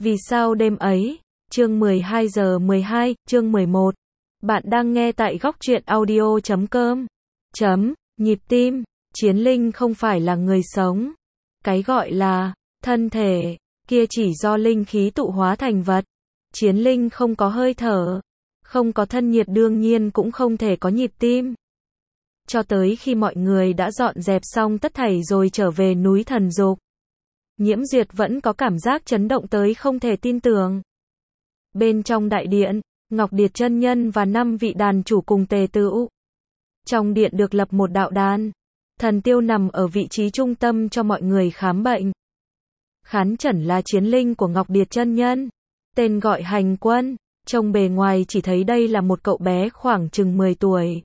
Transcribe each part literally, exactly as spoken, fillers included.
Vì sao đêm ấy, chương mười hai giờ mười hai, chương mười một. Bạn đang nghe tại góc truyện audio chấm com. Chấm, nhịp tim, Chiến linh không phải là người sống. Cái gọi là thân thể kia chỉ do linh khí tụ hóa thành vật. Chiến linh không có hơi thở, không có thân nhiệt, đương nhiên cũng không thể có nhịp tim. Cho tới khi mọi người đã dọn dẹp xong tất thảy rồi trở về núi Thần Dục, Nhiễm Duyệt vẫn có cảm giác chấn động tới không thể tin tưởng. Bên trong đại điện, Ngọc Điệt chân nhân và năm vị đàn chủ cùng tề tựu. Trong điện được lập một đạo đàn. Thần Tiêu nằm ở vị trí trung tâm cho mọi người khám bệnh. Khán chẩn là chiến linh của Ngọc Điệt chân nhân, tên gọi Hành Quân. Trông bề ngoài chỉ thấy đây là một cậu bé khoảng chừng mười tuổi.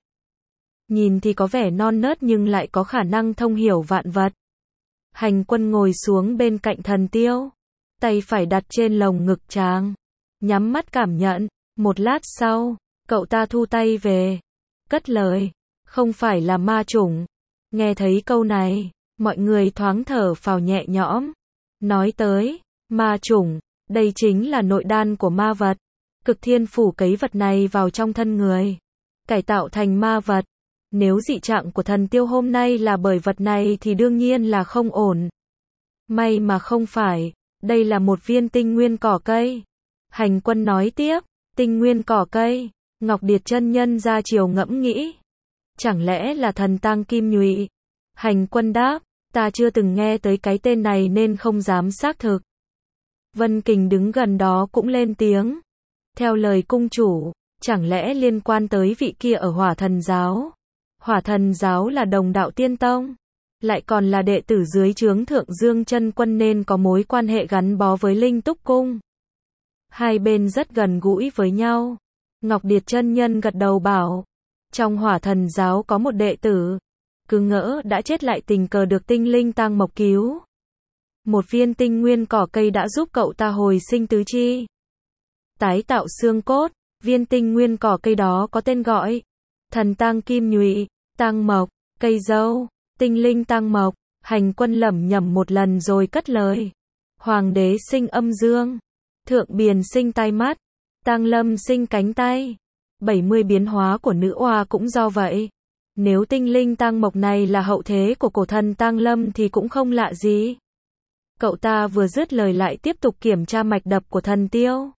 Nhìn thì có vẻ non nớt nhưng lại có khả năng thông hiểu vạn vật. Hành Quân ngồi xuống bên cạnh Thần Tiêu, tay phải đặt trên lồng ngực chàng, nhắm mắt cảm nhận. Một lát sau, cậu ta thu tay về, cất lời, không phải là ma chủng. Nghe thấy câu này, mọi người thoáng thở phào nhẹ nhõm. Nói tới ma chủng, đây chính là nội đan của ma vật. Cực Thiên phủ cấy vật này vào trong thân người, cải tạo thành ma vật. Nếu dị trạng của Thần Tiêu hôm nay là bởi vật này thì đương nhiên là không ổn. May mà không phải, đây là một viên tinh nguyên cỏ cây. Hành Quân nói tiếp, tinh nguyên cỏ cây. Ngọc Điệt chân nhân ra chiều ngẫm nghĩ, chẳng lẽ là thần tang kim nhụy? Hành Quân đáp, ta chưa từng nghe tới cái tên này nên không dám xác thực. Vân Kình đứng gần đó cũng lên tiếng, theo lời cung chủ, chẳng lẽ liên quan tới vị kia ở Hỏa Thần giáo? Hỏa Thần giáo là đồng đạo tiên tông, lại còn là đệ tử dưới trướng Thượng Dương chân quân nên có mối quan hệ gắn bó với Linh Túc cung. Hai bên rất gần gũi với nhau. Ngọc Điệt chân nhân gật đầu bảo, trong Hỏa Thần giáo có một đệ tử, cứ ngỡ đã chết lại tình cờ được tinh linh tang mộc cứu. Một viên tinh nguyên cỏ cây đã giúp cậu ta hồi sinh tứ chi, tái tạo xương cốt. Viên tinh nguyên cỏ cây đó có tên gọi thần tang kim nhụy, tang mộc, cây dâu, tinh linh tang mộc. Hành Quân lẩm nhẩm một lần rồi cất lời, hoàng đế sinh âm dương, thượng biền sinh tai mắt, tang lâm sinh cánh tay. bảy mươi biến hóa của nữ oa cũng do vậy. Nếu tinh linh tang mộc này là hậu thế của cổ thần tang lâm thì cũng không lạ gì. Cậu ta vừa dứt lời lại tiếp tục kiểm tra mạch đập của Thần Tiêu.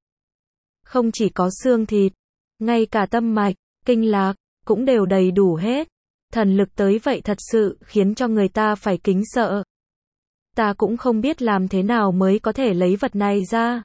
Không chỉ có xương thịt, ngay cả tâm mạch, kinh lạc, cũng đều đầy đủ hết. Thần lực tới vậy thật sự khiến cho người ta phải kính sợ. Ta cũng không biết làm thế nào mới có thể lấy vật này ra.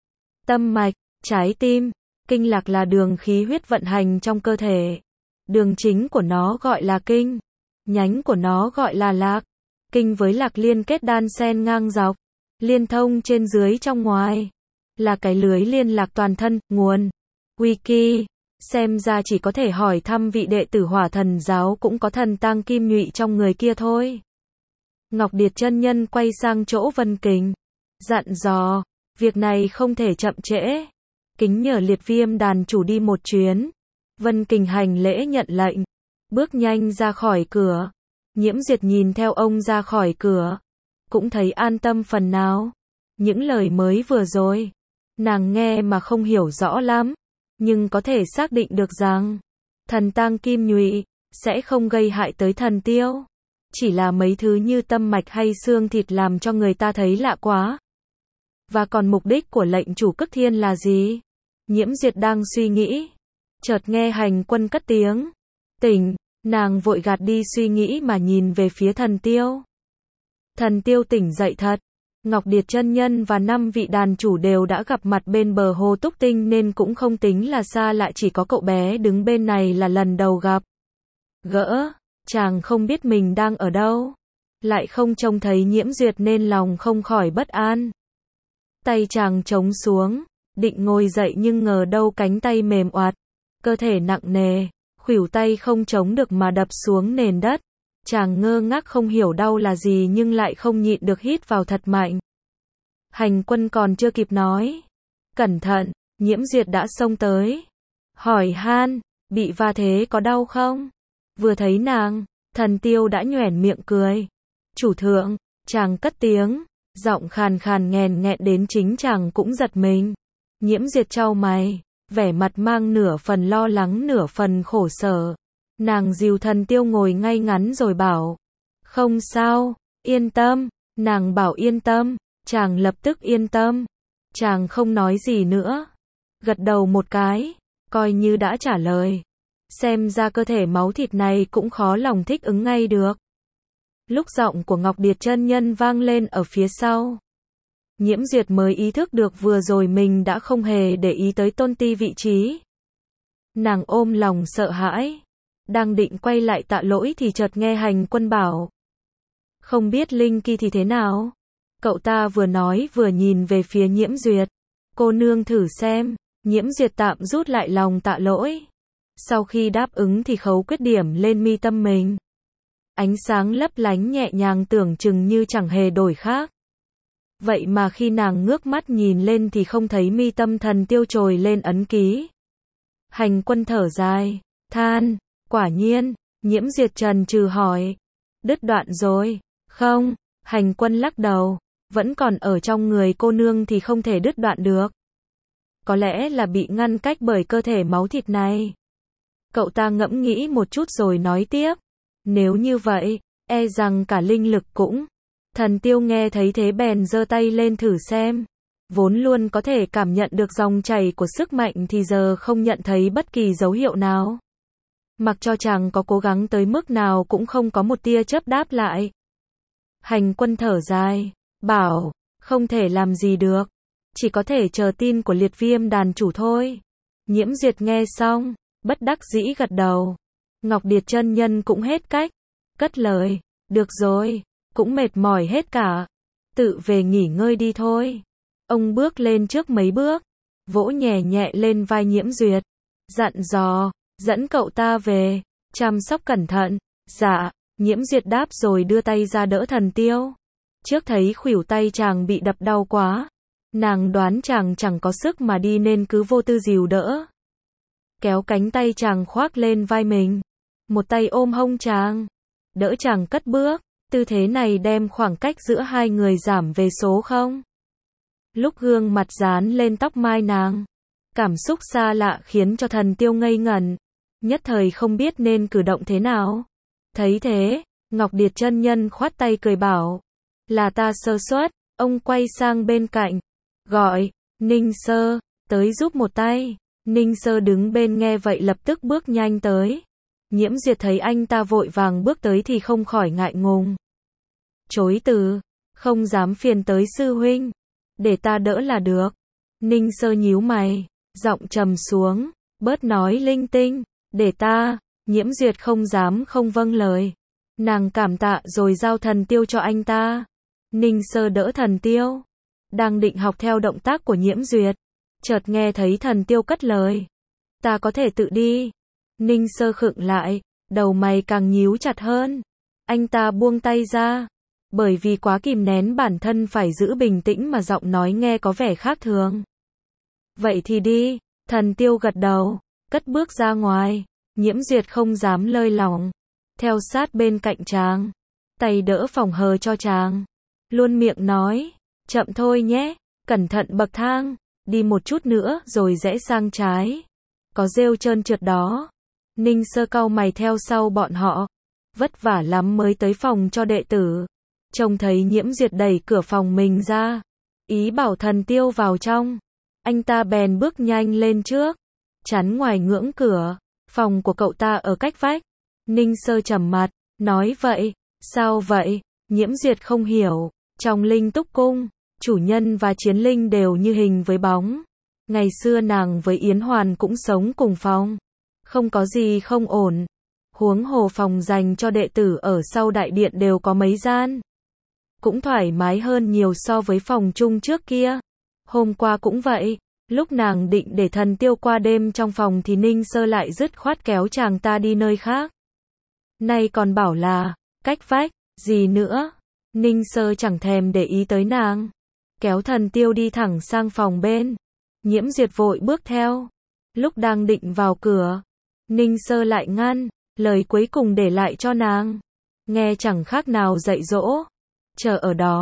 Tâm mạch, trái tim, kinh lạc là đường khí huyết vận hành trong cơ thể. Đường chính của nó gọi là kinh, nhánh của nó gọi là lạc. Kinh với lạc liên kết đan xen ngang dọc, liên thông trên dưới trong ngoài, là cái lưới liên lạc toàn thân. Nguồn Wiki. Xem ra chỉ có thể hỏi thăm vị đệ tử Hỏa Thần giáo cũng có thần tang kim nhụy trong người kia thôi. Ngọc Điệt chân nhân quay sang chỗ Vân Kình, dặn dò, việc này không thể chậm trễ, kính nhờ Liệt Viêm đàn chủ đi một chuyến. Vân Kình hành lễ nhận lệnh, bước nhanh ra khỏi cửa. Nhiễm Duyệt nhìn theo ông ra khỏi cửa, cũng thấy an tâm phần nào. Những lời mới vừa rồi, nàng nghe mà không hiểu rõ lắm, nhưng có thể xác định được rằng, thần tang kim nhụy sẽ không gây hại tới Thần Tiêu. Chỉ là mấy thứ như tâm mạch hay xương thịt làm cho người ta thấy lạ quá. Và còn mục đích của lệnh chủ Cực Thiên là gì? Nhiễm Duyệt đang suy nghĩ, chợt nghe Hành Quân cất tiếng, tỉnh. Nàng vội gạt đi suy nghĩ mà nhìn về phía Thần Tiêu. Thần Tiêu tỉnh dậy thật. Ngọc Điệt chân nhân và năm vị đàn chủ đều đã gặp mặt bên bờ hồ Túc Tinh nên cũng không tính là xa lạ, chỉ có cậu bé đứng bên này là lần đầu gặp gỡ. Chàng không biết mình đang ở đâu, lại không trông thấy Nhiễm Duyệt nên lòng không khỏi bất an. Tay chàng trống xuống, định ngồi dậy nhưng ngờ đâu cánh tay mềm oặt, cơ thể nặng nề, khuỷu tay không chống được mà đập xuống nền đất. Chàng ngơ ngác không hiểu đau là gì nhưng lại không nhịn được hít vào thật mạnh. Hành Quân còn chưa kịp nói cẩn thận, Nhiễm Duyệt đã xông tới, hỏi han, bị va thế có đau không? Vừa thấy nàng, Thần Tiêu đã nhoẻn miệng cười. Chủ thượng, chàng cất tiếng, Giọng khàn khàn nghèn nghẹn đến chính chàng cũng giật mình. Nhiễm Duyệt chau mày, vẻ mặt mang nửa phần lo lắng nửa phần khổ sở. Nàng dìu Thần Tiêu ngồi ngay ngắn rồi bảo, không sao, yên tâm. Nàng bảo yên tâm, chàng lập tức yên tâm. Chàng không nói gì nữa, gật đầu một cái, coi như đã trả lời. Xem ra cơ thể máu thịt này cũng khó lòng thích ứng ngay được. Lúc giọng của Ngọc Điệt chân nhân vang lên ở phía sau, Nhiễm Duyệt mới ý thức được vừa rồi mình đã không hề để ý tới Tôn Ti vị trí. Nàng ôm lòng sợ hãi, đang định quay lại tạ lỗi thì chợt nghe Hành Quân bảo, không biết Linh Kỳ thì thế nào? Cậu ta vừa nói vừa nhìn về phía Nhiễm Duyệt. Cô nương thử xem. Nhiễm Duyệt tạm rút lại lòng tạ lỗi. Sau khi đáp ứng thì khấu quyết điểm lên mi tâm mình. Ánh sáng lấp lánh nhẹ nhàng tưởng chừng như chẳng hề đổi khác. Vậy mà khi nàng ngước mắt nhìn lên thì không thấy mi tâm Thần Tiêu trồi lên ấn ký. Hành Quân thở dài, than, quả nhiên. Nhiễm Duyệt trần trừ hỏi, đứt đoạn rồi. Không, Hành Quân lắc đầu, vẫn còn ở trong người cô nương thì không thể đứt đoạn được. Có lẽ là bị ngăn cách bởi cơ thể máu thịt này. Cậu ta ngẫm nghĩ một chút rồi nói tiếp, nếu như vậy, e rằng cả linh lực cũng. Thần Tiêu nghe thấy thế bèn giơ tay lên thử xem. Vốn luôn có thể cảm nhận được dòng chảy của sức mạnh thì giờ không nhận thấy bất kỳ dấu hiệu nào. Mặc cho chàng có cố gắng tới mức nào cũng không có một tia chớp đáp lại. Hành Quân thở dài, bảo, không thể làm gì được, chỉ có thể chờ tin của Liệt Viêm đàn chủ thôi. Nhiễm Duyệt nghe xong, bất đắc dĩ gật đầu. Ngọc Điệt chân nhân cũng hết cách, cất lời, được rồi, cũng mệt mỏi hết cả, tự về nghỉ ngơi đi thôi. Ông bước lên trước mấy bước, vỗ nhẹ nhẹ lên vai Nhiễm Duyệt, dặn dò, dẫn cậu ta về, chăm sóc cẩn thận. Dạ. Nhiễm Duyệt đáp rồi đưa tay ra đỡ Thần Tiêu. Trước thấy khuỷu tay chàng bị đập đau quá, nàng đoán chàng chẳng có sức mà đi nên cứ vô tư dìu đỡ. Kéo cánh tay chàng khoác lên vai mình, một tay ôm hông chàng, đỡ chàng cất bước. Tư thế này đem khoảng cách giữa hai người giảm về số không. Lúc gương mặt dán lên tóc mai nàng, cảm xúc xa lạ khiến cho Thần Tiêu ngây ngẩn, nhất thời không biết nên cử động thế nào. Thấy thế, Ngọc Điệt chân nhân khoát tay cười bảo, là ta sơ suất. Ông quay sang bên cạnh, gọi, Ninh Sơ, tới giúp một tay. Ninh Sơ đứng bên nghe vậy lập tức bước nhanh tới. Nhiễm Duyệt thấy anh ta vội vàng bước tới thì không khỏi ngại ngùng. Chối từ, không dám phiền tới sư huynh, để ta đỡ là được. Ninh Sơ nhíu mày, giọng trầm xuống, bớt nói linh tinh, để ta. Nhiễm Duyệt không dám không vâng lời. Nàng cảm tạ rồi giao Thần Tiêu cho anh ta. Ninh Sơ đỡ Thần Tiêu, đang định học theo động tác của Nhiễm Duyệt, chợt nghe thấy Thần Tiêu cất lời, ta có thể tự đi. Ninh Sơ khựng lại, đầu mày càng nhíu chặt hơn. Anh ta buông tay ra, bởi vì quá kìm nén bản thân phải giữ bình tĩnh mà giọng nói nghe có vẻ khác thường. Vậy thì đi. Thần Tiêu gật đầu, cất bước ra ngoài. Nhiễm Duyệt không dám lơi lỏng, theo sát bên cạnh chàng, tay đỡ phòng hờ cho chàng, luôn miệng nói, chậm thôi nhé, cẩn thận bậc thang, đi một chút nữa rồi rẽ sang trái, có rêu trơn trượt đó. Ninh Sơ cau mày theo sau bọn họ, vất vả lắm mới tới phòng cho đệ tử. Trông thấy Nhiễm Duyệt đẩy cửa phòng mình ra, ý bảo Thần Tiêu vào trong, anh ta bèn bước nhanh lên trước, chắn ngoài ngưỡng cửa. Phòng của cậu ta ở cách vách. Ninh Sơ trầm mặt, nói vậy, sao vậy? Nhiễm Duyệt không hiểu, trong Linh Túc Cung, chủ nhân và chiến linh đều như hình với bóng. Ngày xưa nàng với Yến Hoàn cũng sống cùng phòng, không có gì không ổn. Huống hồ phòng dành cho đệ tử ở sau đại điện đều có mấy gian, cũng thoải mái hơn nhiều so với phòng chung trước kia. Hôm qua cũng vậy. Lúc nàng định để Thần Tiêu qua đêm trong phòng thì Ninh Sơ lại dứt khoát kéo chàng ta đi nơi khác. Nay còn bảo là, cách vách, gì nữa. Ninh Sơ chẳng thèm để ý tới nàng, kéo Thần Tiêu đi thẳng sang phòng bên. Nhiễm Duyệt vội bước theo. Lúc đang định vào cửa, Ninh Sơ lại ngăn, lời cuối cùng để lại cho nàng, nghe chẳng khác nào dạy dỗ. Chờ ở đó,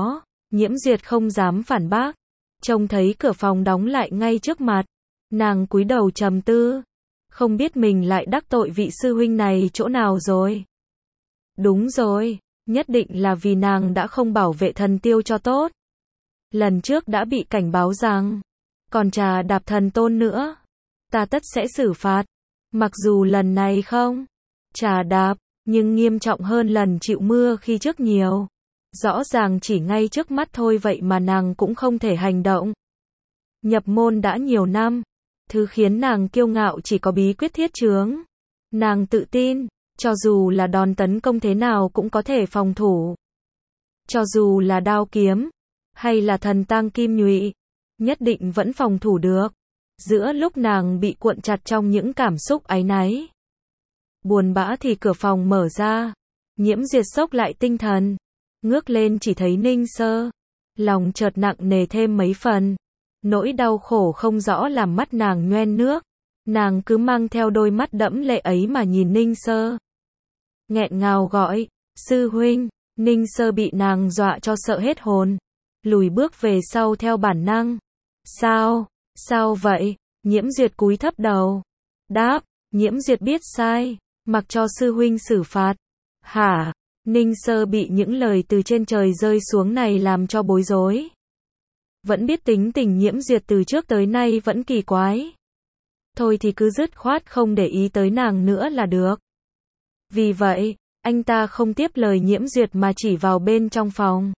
Nhiễm Duyệt không dám phản bác. Trông thấy cửa phòng đóng lại ngay trước mặt. Nàng cúi đầu trầm tư. Không biết mình lại đắc tội vị sư huynh này chỗ nào rồi. Đúng rồi, nhất định là vì nàng đã không bảo vệ thần tiêu cho tốt. Lần trước đã bị cảnh báo rằng, còn trà đạp thần tôn nữa, ta tất sẽ xử phạt. Mặc dù lần này không trà đạp, nhưng nghiêm trọng hơn lần chịu mưa khi trước nhiều. Rõ ràng chỉ ngay trước mắt thôi vậy mà nàng cũng không thể hành động. Nhập môn đã nhiều năm, thứ khiến nàng kiêu ngạo chỉ có bí quyết thiết chướng. Nàng tự tin, cho dù là đòn tấn công thế nào cũng có thể phòng thủ. Cho dù là đao kiếm, hay là thần tang kim nhụy, nhất định vẫn phòng thủ được. Giữa lúc nàng bị cuộn chặt trong những cảm xúc áy náy, buồn bã thì cửa phòng mở ra. Nhiễm Duyệt sốc lại tinh thần, ngước lên chỉ thấy Ninh Sơ. Lòng chợt nặng nề thêm mấy phần. Nỗi đau khổ không rõ làm mắt nàng nhoen nước. Nàng cứ mang theo đôi mắt đẫm lệ ấy mà nhìn Ninh Sơ. Nghẹn ngào gọi, sư huynh. Ninh Sơ bị nàng dọa cho sợ hết hồn, lùi bước về sau theo bản năng. Sao, sao vậy? Nhiễm Duyệt cúi thấp đầu. Đáp, Nhiễm Duyệt biết sai, mặc cho sư huynh xử phạt. Hả? Ninh Sơ bị những lời từ trên trời rơi xuống này làm cho bối rối. Vẫn biết tính tình Nhiễm Duyệt từ trước tới nay vẫn kỳ quái. Thôi thì cứ dứt khoát không để ý tới nàng nữa là được. Vì vậy, anh ta không tiếp lời Nhiễm Duyệt mà chỉ vào bên trong phòng.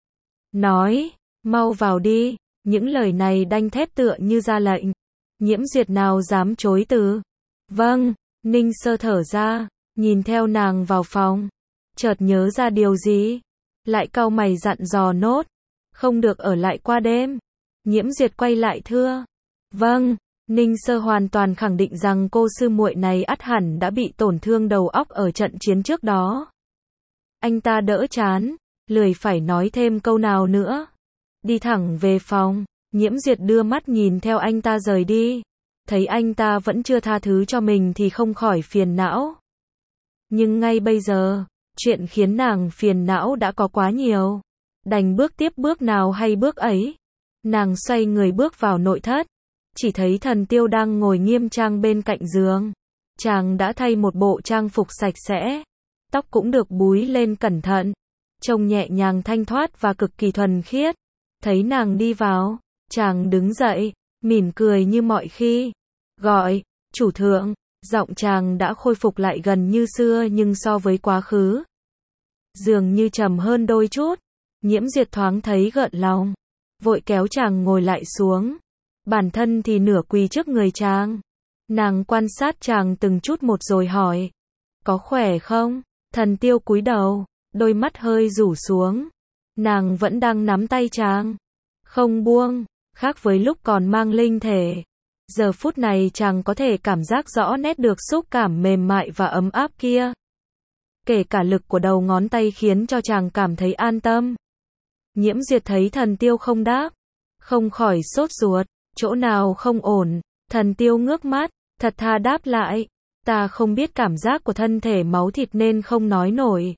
Nói, mau vào đi. Những lời này đanh thép tựa như ra lệnh. Nhiễm Duyệt nào dám chối từ. Vâng, Ninh Sơ thở ra, nhìn theo nàng vào phòng. Chợt nhớ ra điều gì, lại cau mày dặn dò nốt. Không được ở lại qua đêm. Nhiễm Duyệt quay lại thưa. Vâng. Ninh Sơ hoàn toàn khẳng định rằng cô sư muội này ắt hẳn đã bị tổn thương đầu óc ở trận chiến trước đó. Anh ta đỡ chán, lười phải nói thêm câu nào nữa. Đi thẳng về phòng. Nhiễm Duyệt đưa mắt nhìn theo anh ta rời đi. Thấy anh ta vẫn chưa tha thứ cho mình thì không khỏi phiền não. Nhưng ngay bây giờ, chuyện khiến nàng phiền não đã có quá nhiều. Đành bước tiếp bước nào hay bước ấy. Nàng xoay người bước vào nội thất. Chỉ thấy Thần Tiêu đang ngồi nghiêm trang bên cạnh giường. Chàng đã thay một bộ trang phục sạch sẽ. Tóc cũng được búi lên cẩn thận. Trông nhẹ nhàng thanh thoát và cực kỳ thuần khiết. Thấy nàng đi vào, chàng đứng dậy, mỉm cười như mọi khi. Gọi, chủ thượng. Giọng chàng đã khôi phục lại gần như xưa nhưng so với quá khứ, dường như trầm hơn đôi chút. Nhiễm Duyệt thoáng thấy gợn lòng, vội kéo chàng ngồi lại xuống. Bản thân thì nửa quỳ trước người chàng. Nàng quan sát chàng từng chút một rồi hỏi. Có khỏe không? Thần Tiêu cúi đầu, đôi mắt hơi rủ xuống. Nàng vẫn đang nắm tay chàng, không buông, khác với lúc còn mang linh thể. Giờ phút này chàng có thể cảm giác rõ nét được xúc cảm mềm mại và ấm áp kia. Kể cả lực của đầu ngón tay khiến cho chàng cảm thấy an tâm. Nhiễm Duyệt thấy Thần Tiêu không đáp, không khỏi sốt ruột. Chỗ nào không ổn? Thần Tiêu ngước mắt, thật thà đáp lại. Ta không biết cảm giác của thân thể máu thịt nên không nói nổi.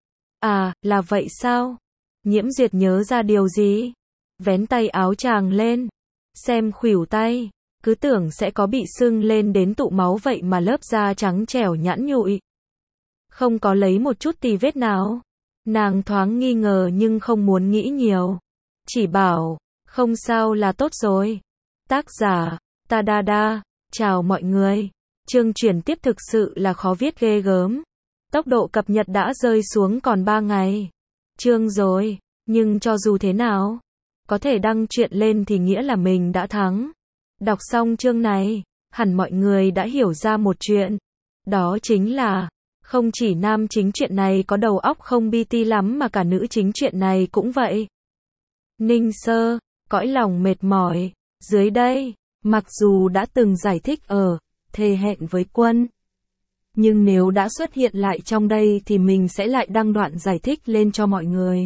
À, là vậy sao? Nhiễm Duyệt nhớ ra điều gì? Vén tay áo chàng lên, xem khuỷu tay. Cứ tưởng sẽ có bị sưng lên đến tụ máu vậy mà lớp da trắng trẻo nhẵn nhụi. Không có lấy một chút tì vết nào. Nàng thoáng nghi ngờ nhưng không muốn nghĩ nhiều. Chỉ bảo, không sao là tốt rồi. Tác giả, Ta Đa Đa. Chào mọi người. Chương chuyển tiếp thực sự là khó viết ghê gớm. Tốc độ cập nhật đã rơi xuống còn ba ngày. Chương rồi, nhưng cho dù thế nào, có thể đăng truyện lên thì nghĩa là mình đã thắng. Đọc xong chương này, hẳn mọi người đã hiểu ra một chuyện. Đó chính là, không chỉ nam chính truyện này có đầu óc không bi ti lắm mà cả nữ chính truyện này cũng vậy. Ninh Sơ, cõi lòng mệt mỏi. Dưới đây, mặc dù đã từng giải thích ở thề hẹn với quân, nhưng nếu đã xuất hiện lại trong đây thì mình sẽ lại đăng đoạn giải thích lên cho mọi người.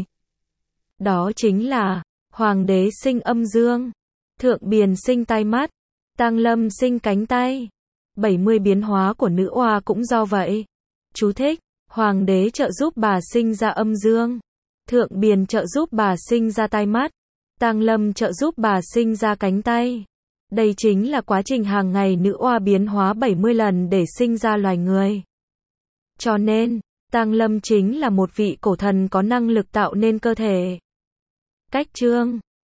Đó chính là, Hoàng đế sinh âm dương, Thượng Biền sinh tai mắt, Tang Lâm sinh cánh tay. bảy mươi biến hóa của nữ oa cũng do vậy. Chú thích, Hoàng đế trợ giúp bà sinh ra âm dương. Thượng Biền trợ giúp bà sinh ra tai mắt, Tang Lâm trợ giúp bà sinh ra cánh tay. Đây chính là quá trình hàng ngày nữ oa biến hóa bảy mươi lần để sinh ra loài người. Cho nên, Tang Lâm chính là một vị cổ thần có năng lực tạo nên cơ thể. Cách chương